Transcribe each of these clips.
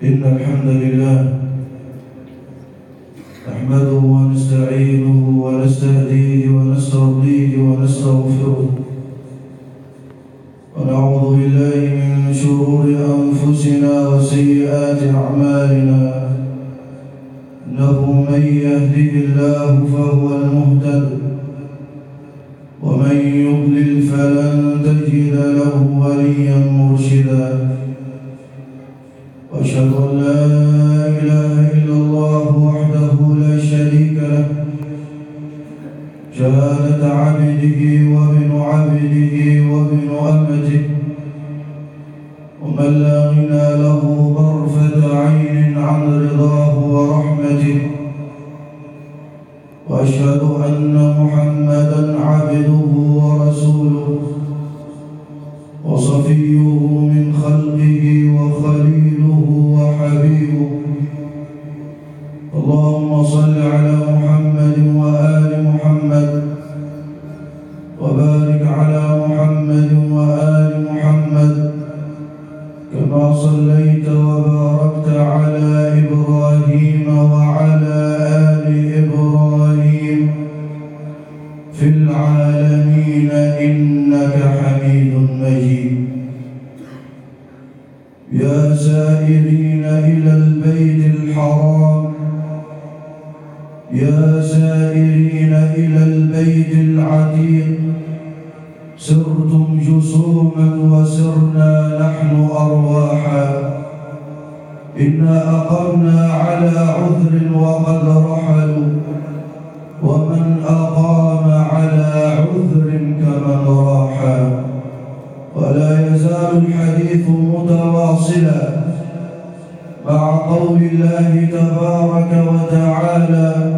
إن الحمد لله نحمده ونستعينه ونستهديه ونسترضيه ونستغفره ونعوذ بالله من شرور أنفسنا وسيئات أعمالنا. إنه من يهده الله فهو المهتد ومن يضلل فلن تجد له وليا مرشدا. وأشهد أن لا إله إلا الله وحده لا شريك له شهادة عبده وابن عبده وابن أمته ومن لا غنى له طرفة عين عن رضاه ورحمته. وأشهد أن محمدًا عبده ورسوله وصفيه من خلقه وخليله وحبيبه. اللهم صل على محمد وآل محمد وبارك على محمد وآل محمد كما صليت وباركت على إبراهيم وعلى آل إبراهيم في العالمين إنك حميد مجيد. يا سائرين إلى البيت الحرام، يا سائرين إلى البيت العتيق، سرتم جسوما وسرنا نحن أرواحا. إنا أقمنا على عذر وقد رحلوا، ومن أقام على عذر كمن راحا. ولا يزال الحديث متواصلا مع قول الله تبارك وتعالى: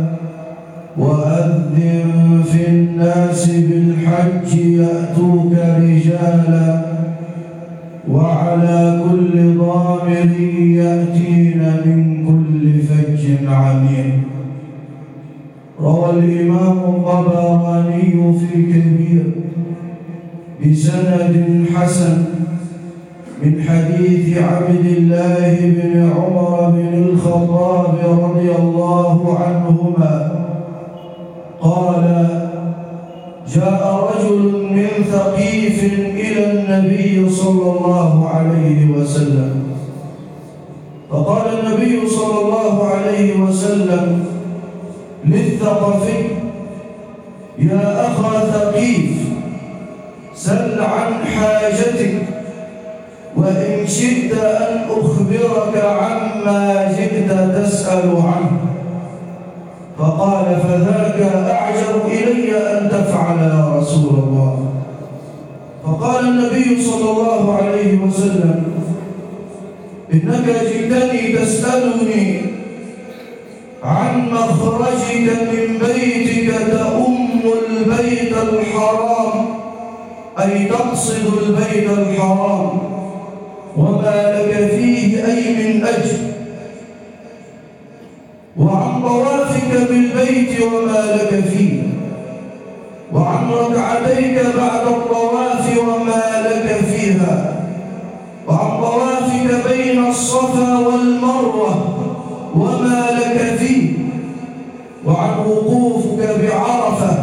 وأذن في الناس بالحج يأتوك رجالا وعلى كل ضامر يأتين من كل فج عميق. روى الإمام الطبراني في الكبير بسند حسن من حديث عبد الله بن عمر بن الخطاب رضي الله عنهما قال: جاء رجل من ثقيف إلى النبي صلى الله عليه وسلم، فقال النبي صلى الله عليه وسلم للثقفي: يا أخا ثقيف، سل عن حاجتك، وإن شئت أن أخبرك عما جئت تسأل عنه. فقال: فذاك أعجب إلي أن تفعل يا رسول الله. فقال النبي صلى الله عليه وسلم: إنك جئتني تسألني عن مخرجك من بيتك تؤم البيت الحرام، أي تقصد البيت الحرام، وما لك فيه أي من أجر، وعن طوافك بالبيت وما لك فيه، وعن ركعتيك بعد الطواف وما لك فيها، وعن طوافك بين الصفا والمروة وما لك فيه، وعن وقوفك بعرفة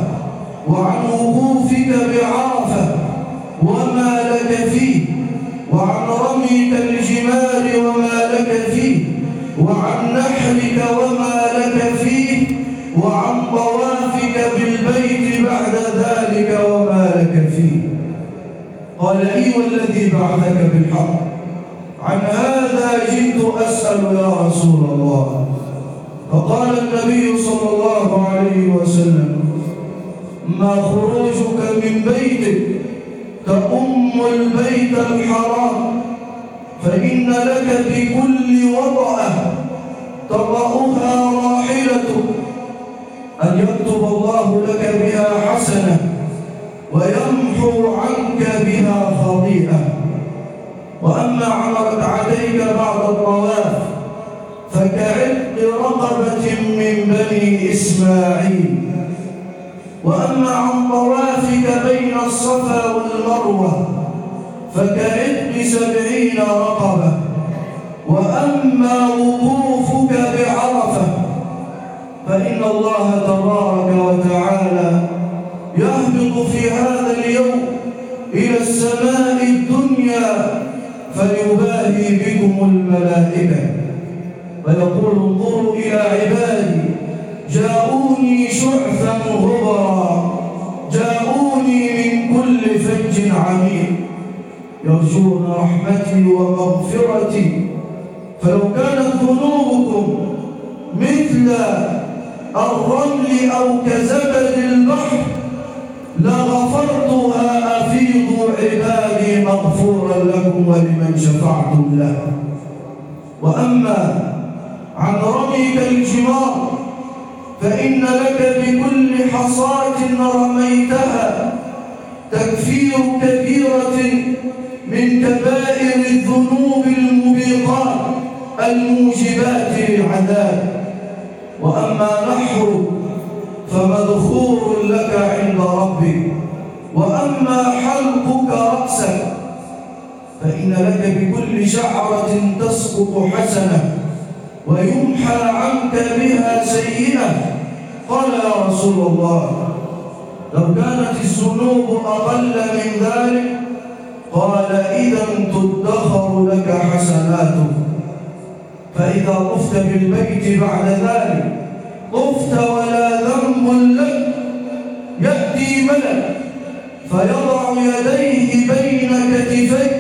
وما لك فيه، وعن رميك الجمار وما لك فيه، وعن نحرك وما لك فيه، وعن طوافك بالبيت بعد ذلك وما لك فيه. قال: إي والذي بعثك بالحق، عن هذا جئت أسأل يا رسول الله. فقال النبي صلى الله عليه وسلم: ما خروجك من بيتك تؤم البيت الحرام، فإن لك بكل وطأة تطأها راحلتك أن يكتب الله لك بها حسنة ويمحو عنك بها خطيئة. وأما عن ركعتيك بعد الطواف فكعتق رقبة من بني إسماعيل. وأما عن طوافك بين الصفا والمروة فكعتق 70 رقبة. وأما وقوفك بعرفة فإن الله تبارك وتعالى يهبط في هذا اليوم إلى السماء الدنيا فيباهي بكم الملائكة ويقول انظروا إلى عبادي جاءوني شعثا غبرا جاءوني من كل فج عميق يرجون رحمتي ومغفرتي فلو كانت ذنوبكم مثل الرمل أو كزبد البحر لغفرتها أفيضوا عبادي مغفورا لكم ولمن شفعتم له. وأما عن رميك الجمار فإن لك بكل حصاة رميتها تكفير كبيرة من كبائر الذنوب الموبقات الموجبات للعذاب. وأما نحرك فمذخور لك عند ربك. وأما حلقك رأسك فإن لك بكل شعرة تسقط حسنة ويمحى عنك بها سيئة. قال يا رسول الله لو كانت الذنوب أقل من ذلك قال إذا تدخر لك حسناتك. فإذا طفت بالبيت بعد ذلك طفت ولا ذنب لك يأتي ملك فيضع يديه بين كتفيك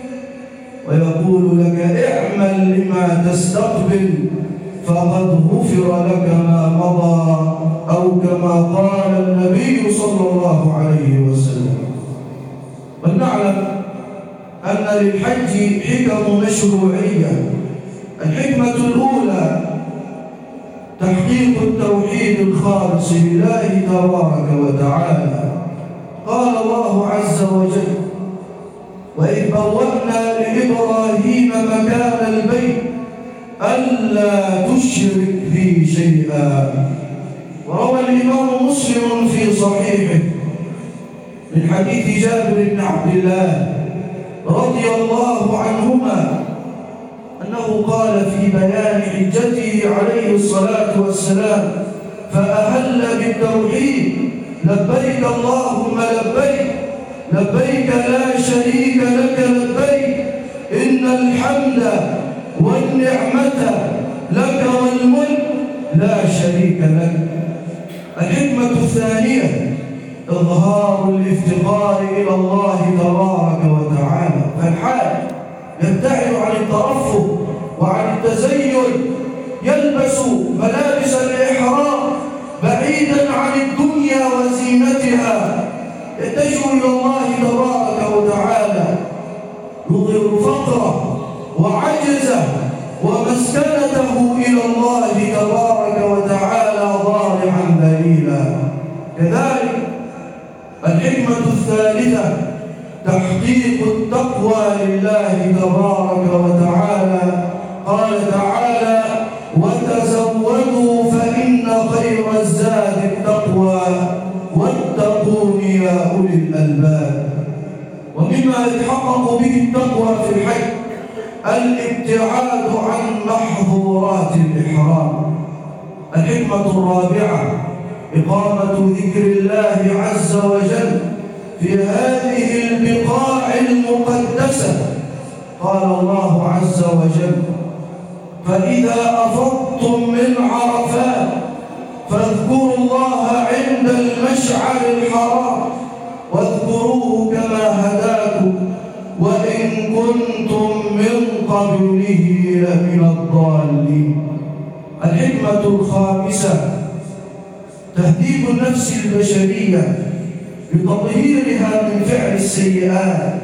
ويقول لك اعمل لما تستقبل فقد غفر لك ما مضى أو كما قال النبي صلى الله عليه وسلم. ولنعلم أن للحج حكم مشروعية. الحكمة الأولى تحقيق التوحيد الخالص لله تبارك وتعالى. قال الله عز وجل وإذ بوأنا لإبراهيم مكان البيت ألا تشرك بي شيئا. وروى الإمام مسلم في صحيحه من حديث جابر بن عبد الله رضي الله عنهما أنه قال في بيان حجته عليه الصلاة والسلام فأهل بالتوحيد لبيك اللهم لبيك لبيك لا شريك لك لبيك إن الحمد والنعمة لك والملك لا شريك لك. الحكمة الثانية إظهار الافتقار إلى الله تبارك وتعالى. فالحاج يبتعد عن الترفه وعن التزين يلبس ملابس الإحرام بعيدا عن الدنيا وزينتها يتجه إلى الله تبارك وتعالى يظهر فقره وعجزه ومسكنته إلى الله تبارك وتعالى ضارعا ذليلا. كذلك الحكمة الثالثة تحقيق التقوى لله تبارك وتعالى. قال تعالى وتزودوا فإن خير الزاد التقوى واتقون يا أولي الألباب. ومما يتحقق به التقوى في الحج الابتعاد عن محظورات الإحرام. الحكمة الرابعة إقامة ذكر الله عز وجل في هذه البقاع المقدسة. قال الله عز وجل فإذا أفضتم من عرفات فاذكروا الله عند المشعر الحرام واذكروه كما هداكم وإن كنتم من قبله لمن الضالين. الحكمة الخامسة تهذيب النفس البشرية بتطهيرها من فعل السيئات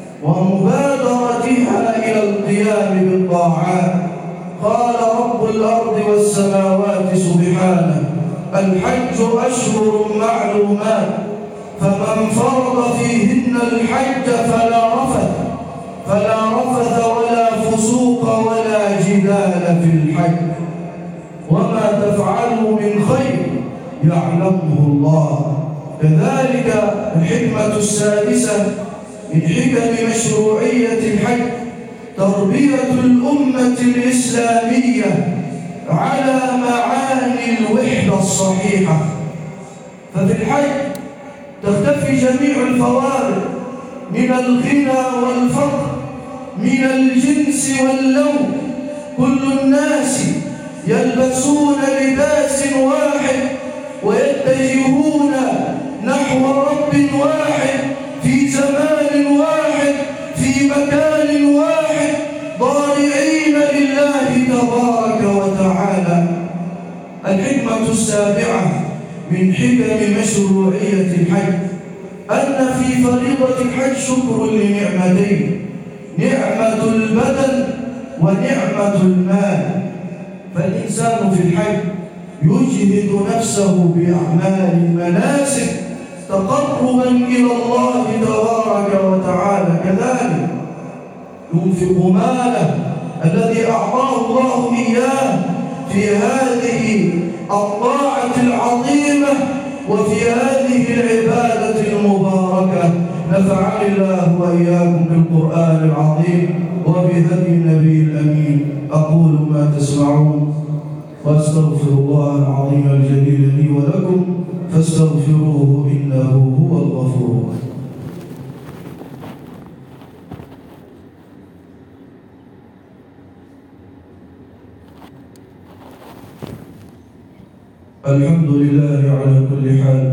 ومبادرتها إلى القيام بالطاعات. قال رب الأرض والسماوات سبحانه الحج أشهر معلومات فمن فرض فيهن الحج فلا رفث ولا فسوق ولا جدال في الحج وما تفعلوا من خير يعلمه الله. كذلك الحكمة السادسة من حكم مشروعية الحج تربية الأمة الإسلامية على معاني الوحدة الصحيحة. ففي الحج تختفي جميع الفوارق من الغنى والفقر، من الجنس واللون، كل الناس يلبسون لباس واحد ويتجهون نحو رب واحد في زمان واحد في مكان واحد، ضارعين لله تبارك وتعالى. الحكمة السابعة من حكم مشروعية الحج أن في فريضة الحج شكر لنعمتين: نعمة البدن ونعمة المال. فالإنسان في الحج يجهد نفسه بأعمال المناسك تقربا إلى الله تبارك وتعالى، كذلك ينفق ماله الذي أعطاه الله إياه في هذه الطاعة العظيمة وفي هذه العبادة المباركة. نفعني الله وإياكم بالقرآن العظيم وبهدي النبي الأمين. أقول ما تسمعون وأستغفر الله العظيم الجليل لي ولكم فاستغفروه إنه هو الغفور الرحيم. الحمد لله على كل حال،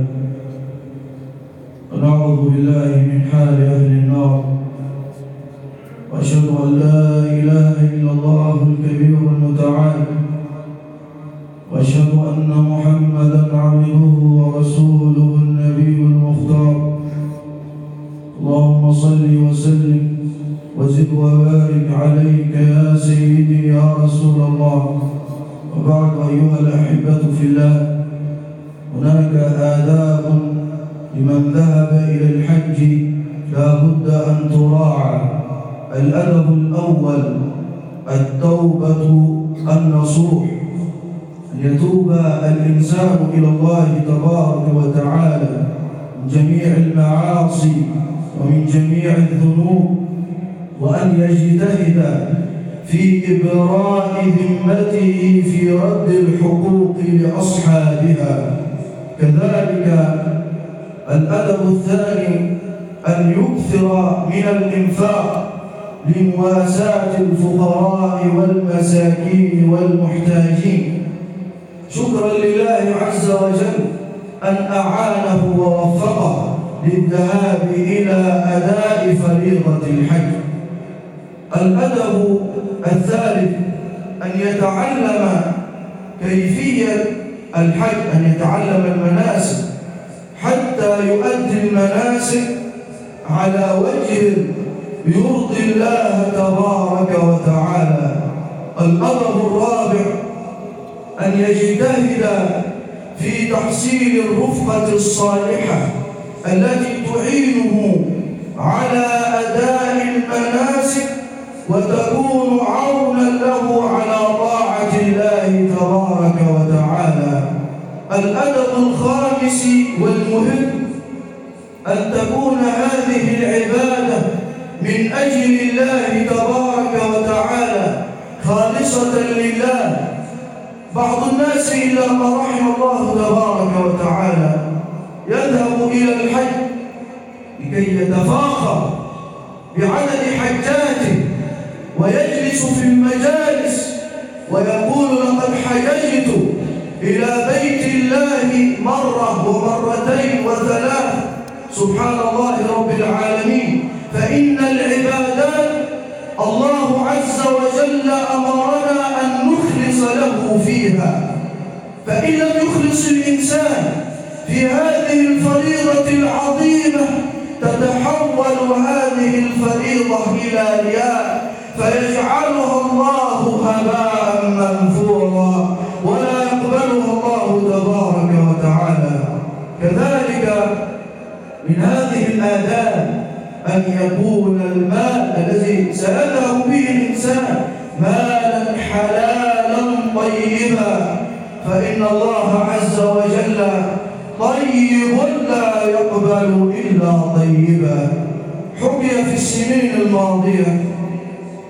ونعوذ بالله من حال أهل النار، وأشهد أن لا إله إلا الله الكبير المتعال، وأشهد أن محمدًا عبده ورسوله النبي المختار. اللهم صل وسلم وزد وبارك عليك يا سيدي يا رسول الله. وبعد أيها الأحبة في الله، هناك آداب لمن ذهب إلى الحج لا بد أن تراعى. الأدب الأول التوبة النصوح، أن يتوب الإنسان إلى الله تبارك وتعالى من جميع المعاصي ومن جميع الذنوب، وأن يجتهد في إبراء ذمته في رد الحقوق لأصحابها. كذلك الأدب الثاني أن يكثر من الإنفاق لمواساة الفقراء والمساكين والمحتاجين، شكرا لله عز وجل أن أعانه ووفقه للذهاب إلى أداء فريضة الحج. الأدب الثالث أن يتعلم كيفية الحج، أن يتعلم المناسك حتى يؤدي المناسك على وجه يرضي الله تبارك وتعالى. الأدب الرابع أن يجتهد في تحصيل الرفقة الصالحة التي تعينه على أداء المناسك وتكون عونا له على طاعة الله تبارك وتعالى. الأدب الخامس والمهم أن تكون هذه العبادة من أجل الله تبارك وتعالى خالصة لله. بعض الناس إلا ما رحم الله تبارك وتعالى يذهب إلى الحج لكي يتفاخر بعدد حجاته ويجلس في المجالس ويقول لقد حججت إلى بيت الله مرة ومرتين وثلاث. سبحان الله رب العالمين. فإن العبادات الله عز وجل أمرنا أن نخلص له فيها، فإن لم يخلص الإنسان في هذه الفريضة العظيمة تتحول هذه الفريضة إلى رياء فيجعلها الله هباء منثورا ولا يقبلها الله تبارك وتعالى. كذلك من هذه الآداب أن يكون المال الذي سيذهب به الإنسان مالا حلالا طيبا، فإن الله عز وجل طيب لا يقبل إلا طيبا. حكي في السنين الماضية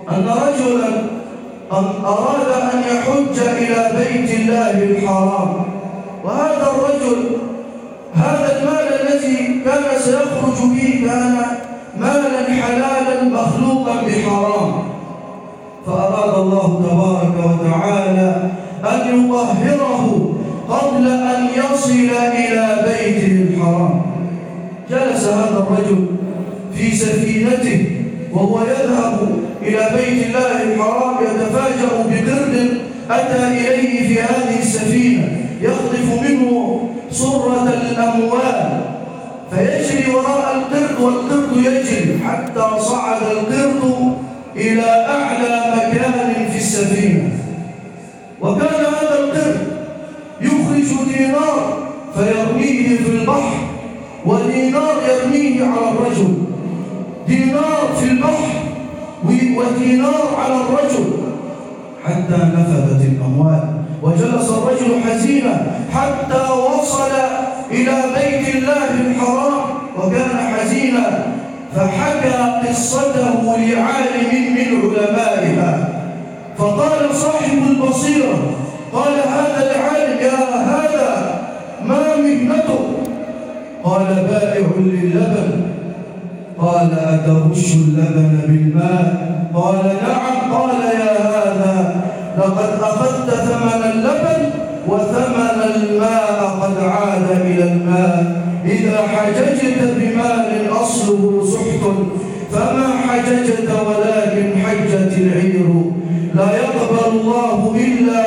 أن رجلا أراد أن يحج إلى بيت الله الحرام، وهذا الرجل هذا المال الذي كان سيخرج به كان مالا حلالا مخلوقا بحرام، فأراد الله تبارك وتعالى أن يطهره قبل أن يصل إلى بيته الحرام. جلس هذا الرجل في سفينته وهو يذهب إلى بيت الله الحرام، يتفاجأ بقرد أتى إليه في هذه السفينة يخطف منه صرة الأموال، فيجري وراء القرد والقرد يجري حتى صعد القرد إلى أعلى مكان في السفينة. وكان هذا القرد يخرج دينار فيرميه في البحر، ودينار يرميه على الرجل، دينار في البحر ودينار على الرجل، حتى نفذت الأموال. وجلس الرجل حزينا حتى وصل إلى بيت الله الحرام وكان حزينا، فحكى قصته لعالم من علمائها، فقال صاحب البصيرة، قال هذا العالم يا هذا ما مهنته؟ قال بائع للبن. قال أترش اللبن بالماء؟ قال نعم. قال يا هذا لقد أخذت ثمن اللبن وثمن الماء قد عاد إلى الماء. إذا حججت بمال أصله سحت فما حججت ولكن حجت العير. لا يقبل الله إلا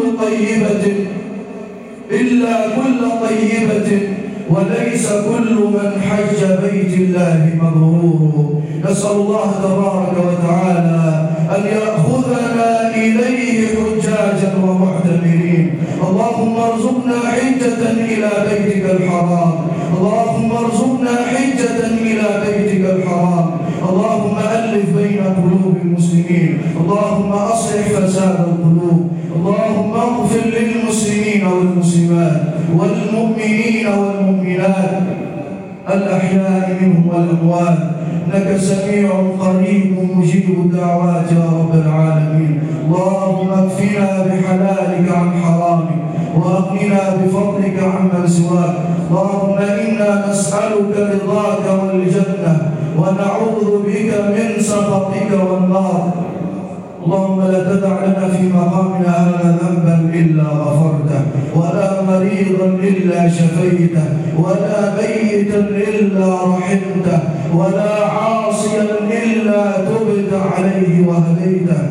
كل طيبة وليس كل من حج بيت الله مبرور. نسأل الله تبارك وتعالى أن يأخذنا إليه حجاجا ومعتمرين. اللهم ارزقنا حجة إلى بيتك الحرام، اللهم ارزقنا حجة إلى بيتك الحرام. اللهم ألف بين قلوب المسلمين، اللهم أصلح فساد القلوب، اللهم اغفر للمسلمين والمسلمات والمؤمنين والمؤمنات الأحياء منهم والأموات، إنك سميع قريب مجيب الدعوات يا رب العالمين. اللهم اكفنا بحلالك عن حرامك وأغننا بفضلك عمن سواك. اللهم إنا نسألك رضاك والجنة ونعوذ بك من سخطك والنار. اللهم لا تدع لنا في مقامنا هذا ذنبا إلا غفرته، ولا مريضا إلا شفيته، ولا ميتا إلا رحمته، ولا عاصيا إلا تبت عليه وهديته.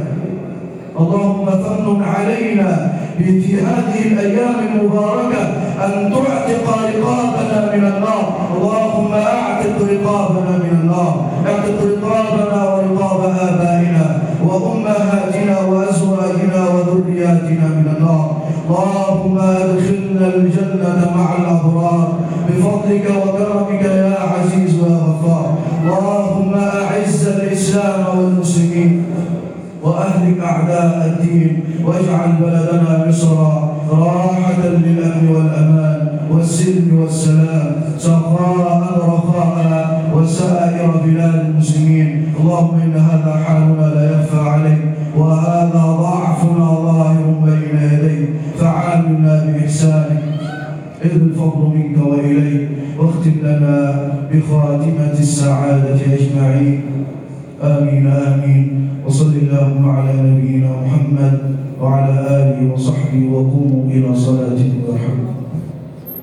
اللهم فمن علينا في هذه الأيام المباركة أن تعتق رقابنا من النار. اللهم أعتق رقابنا من النار، اعتق رقابنا ورقاب آبائنا وأمهاتنا وأزواجنا وذرياتنا من النار. اللهم أدخلنا الجنة مع الأبرار بفضلك وكرمك يا عزيز يا غفار. اللهم أعز الإسلام والمسلمين وأهلك أعداء الدين، واجعل بلدنا مصر راحة للأمن والأمان والسلم والسلام، سخاء رخاء وسائر بلاد المسلمين. اللهم إن هذا حالنا لا يخفى عليك، وهذا ضعفنا ظاهر بين يديك، فعاملنا بإحسانك إذ الفضل منك وإليك، واختم لنا بخاتمة السعادة أجمعين. آمين آمين. وصل اللهم على نبينا محمد وعلى آله وصحبه، وقوموا إلى صلاتكم يرحمكم.